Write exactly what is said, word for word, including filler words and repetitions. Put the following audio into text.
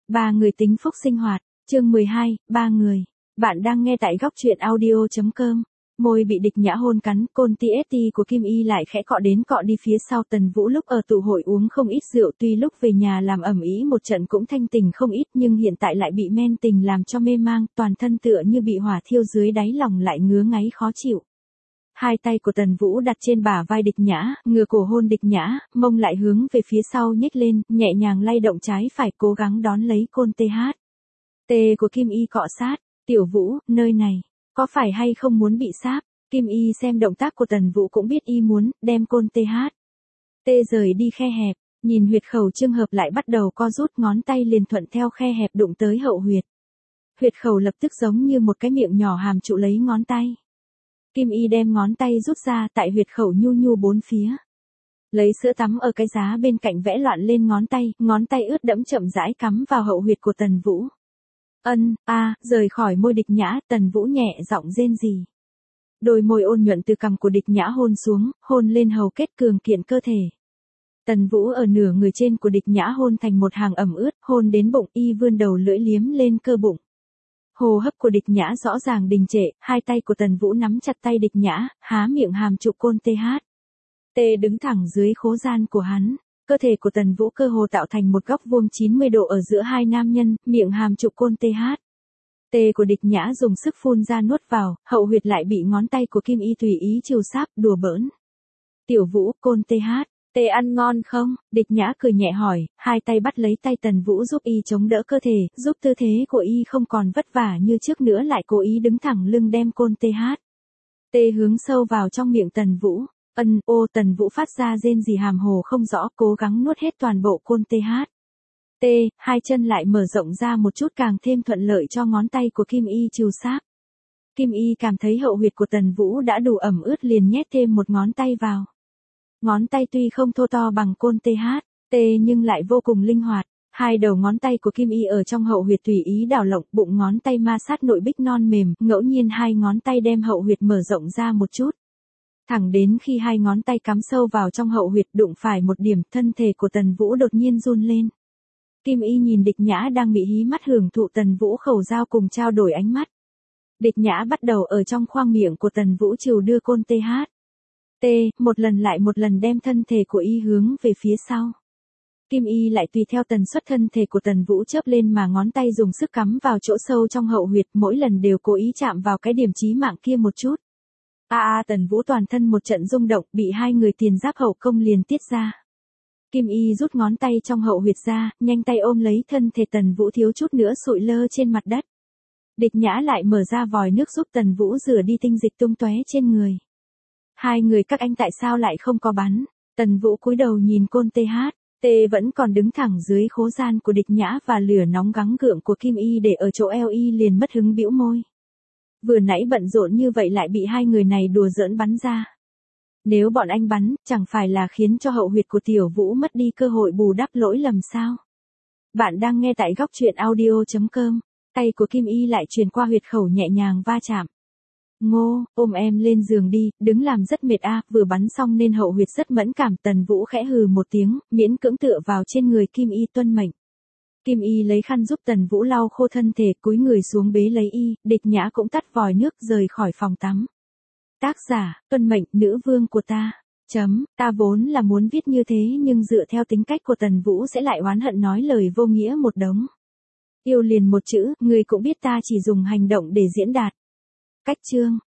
Ba người tính phúc sinh hoạt, chương mười hai, ba người. Bạn đang nghe tại góc truyện audio chấm com. Môi bị Địch Nhã hôn cắn, côn ti ét ti của Kim Y lại khẽ cọ đến cọ đi phía sau Tần Vũ. Lúc ở tụ hội uống không ít rượu, tuy lúc về nhà làm ầm ĩ một trận cũng thanh tỉnh không ít, nhưng hiện tại lại bị men tình làm cho mê mang, toàn thân tựa như bị hỏa thiêu, dưới đáy lòng lại ngứa ngáy khó chịu. Hai tay của Tần Vũ đặt trên bả vai Địch Nhã, ngửa cổ hôn Địch Nhã, mông lại hướng về phía sau nhếch lên, nhẹ nhàng lay động trái phải, cố gắng đón lấy côn tê hát. Tê của Kim Y cọ sát. Tiểu Vũ, nơi này, có phải hay không muốn bị sáp? Kim Y xem động tác của Tần Vũ cũng biết y muốn đem côn tê hát. Tê rời đi khe hẹp, nhìn huyệt khẩu Trương Hợp lại bắt đầu co rút, ngón tay liền thuận theo khe hẹp đụng tới hậu huyệt. Huyệt khẩu lập tức giống như một cái miệng nhỏ hàm trụ lấy ngón tay. Kim Y đem ngón tay rút ra, tại huyệt khẩu nhu nhu bốn phía. Lấy sữa tắm ở cái giá bên cạnh vẽ loạn lên ngón tay, ngón tay ướt đẫm chậm rãi cắm vào hậu huyệt của Tần Vũ. Ân, a, rời khỏi môi Địch Nhã, Tần Vũ nhẹ giọng rên rỉ. Đôi môi ôn nhuận từ cằm của Địch Nhã hôn xuống, hôn lên hầu kết cường kiện cơ thể. Tần Vũ ở nửa người trên của Địch Nhã hôn thành một hàng ẩm ướt, hôn đến bụng, y vươn đầu lưỡi liếm lên cơ bụng. Hô hấp của Địch Nhã rõ ràng đình trệ, hai tay của Tần Vũ nắm chặt tay Địch Nhã, há miệng hàm trụ côn tê hát. Tê đứng thẳng dưới khố gian của hắn. Cơ thể của Tần Vũ cơ hồ tạo thành một góc vuông chín mươi độ ở giữa hai nam nhân, miệng hàm trụ côn tê hát. Tê của Địch Nhã dùng sức phun ra nuốt vào, hậu huyệt lại bị ngón tay của Kim Y tùy ý chiều sáp, đùa bỡn. Tiểu Vũ, côn tê hát, tê ăn ngon không? Địch Nhã cười nhẹ hỏi, hai tay bắt lấy tay Tần Vũ giúp y chống đỡ cơ thể, giúp tư thế của y không còn vất vả như trước nữa, lại cố ý đứng thẳng lưng đem côn tê hát. Tê hướng sâu vào trong miệng Tần Vũ. Ân, ô, Tần Vũ phát ra rên rỉ hàm hồ không rõ, cố gắng nuốt hết toàn bộ côn tê hát. T, hai chân lại mở rộng ra một chút, càng thêm thuận lợi cho ngón tay của Kim Y chiều sáp. Kim Y cảm thấy hậu huyệt của Tần Vũ đã đủ ẩm ướt, liền nhét thêm một ngón tay vào. Ngón tay tuy không thô to bằng côn tê hát, T nhưng lại vô cùng linh hoạt. Hai đầu ngón tay của Kim Y ở trong hậu huyệt tùy ý đảo lộng, bụng ngón tay ma sát nội bích non mềm, ngẫu nhiên hai ngón tay đem hậu huyệt mở rộng ra một chút. Thẳng đến khi hai ngón tay cắm sâu vào trong hậu huyệt đụng phải một điểm, thân thể của Tần Vũ đột nhiên run lên. Kim Y nhìn Địch Nhã đang bị hí mắt hưởng thụ Tần Vũ khẩu giao, cùng trao đổi ánh mắt. Địch Nhã bắt đầu ở trong khoang miệng của Tần Vũ chiều đưa côn tê hát. T, một lần lại một lần đem thân thể của y hướng về phía sau. Kim Y lại tùy theo tần suất thân thể của Tần Vũ chớp lên mà ngón tay dùng sức cắm vào chỗ sâu trong hậu huyệt, mỗi lần đều cố ý chạm vào cái điểm chí mạng kia một chút. A a, Tần Vũ toàn thân một trận rung động, bị hai người tiền giáp hậu công liền tiết ra. Kim Y rút ngón tay trong hậu huyệt ra, nhanh tay ôm lấy thân thể Tần Vũ, thiếu chút nữa sụi lơ trên mặt đất. Địch Nhã lại mở ra vòi nước giúp Tần Vũ rửa đi tinh dịch tung tóe trên người. Hai người các anh tại sao lại không có bắn? Tần Vũ cúi đầu nhìn côn tê hát, Tê vẫn còn đứng thẳng dưới khố gian của Địch Nhã, và lửa nóng gắng gượng của Kim Y để ở chỗ eo y liền mất hứng bĩu môi. Vừa nãy bận rộn như vậy lại bị hai người này đùa giỡn bắn ra. Nếu bọn anh bắn, chẳng phải là khiến cho hậu huyệt của Tiểu Vũ mất đi cơ hội bù đắp lỗi lầm sao? Bạn đang nghe tại góc truyện audio chấm com. Tay của Kim Y lại truyền qua huyệt khẩu nhẹ nhàng va chạm. Ngô, ôm em lên giường đi, đứng làm rất mệt a, à, vừa bắn xong nên hậu huyệt rất mẫn cảm. Tần Vũ khẽ hừ một tiếng, miễn cưỡng tựa vào trên người Kim Y tuân mệnh. Kim Y lấy khăn giúp Tần Vũ lau khô thân thể, cúi người xuống bế lấy y. Địch Nhã cũng tắt vòi nước rời khỏi phòng tắm. Tác giả, tuân mệnh, nữ vương của ta. Chấm, ta vốn là muốn viết như thế, nhưng dựa theo tính cách của Tần Vũ sẽ lại oán hận nói lời vô nghĩa một đống. Yêu liền một chữ, người cũng biết ta chỉ dùng hành động để diễn đạt. Cách chương.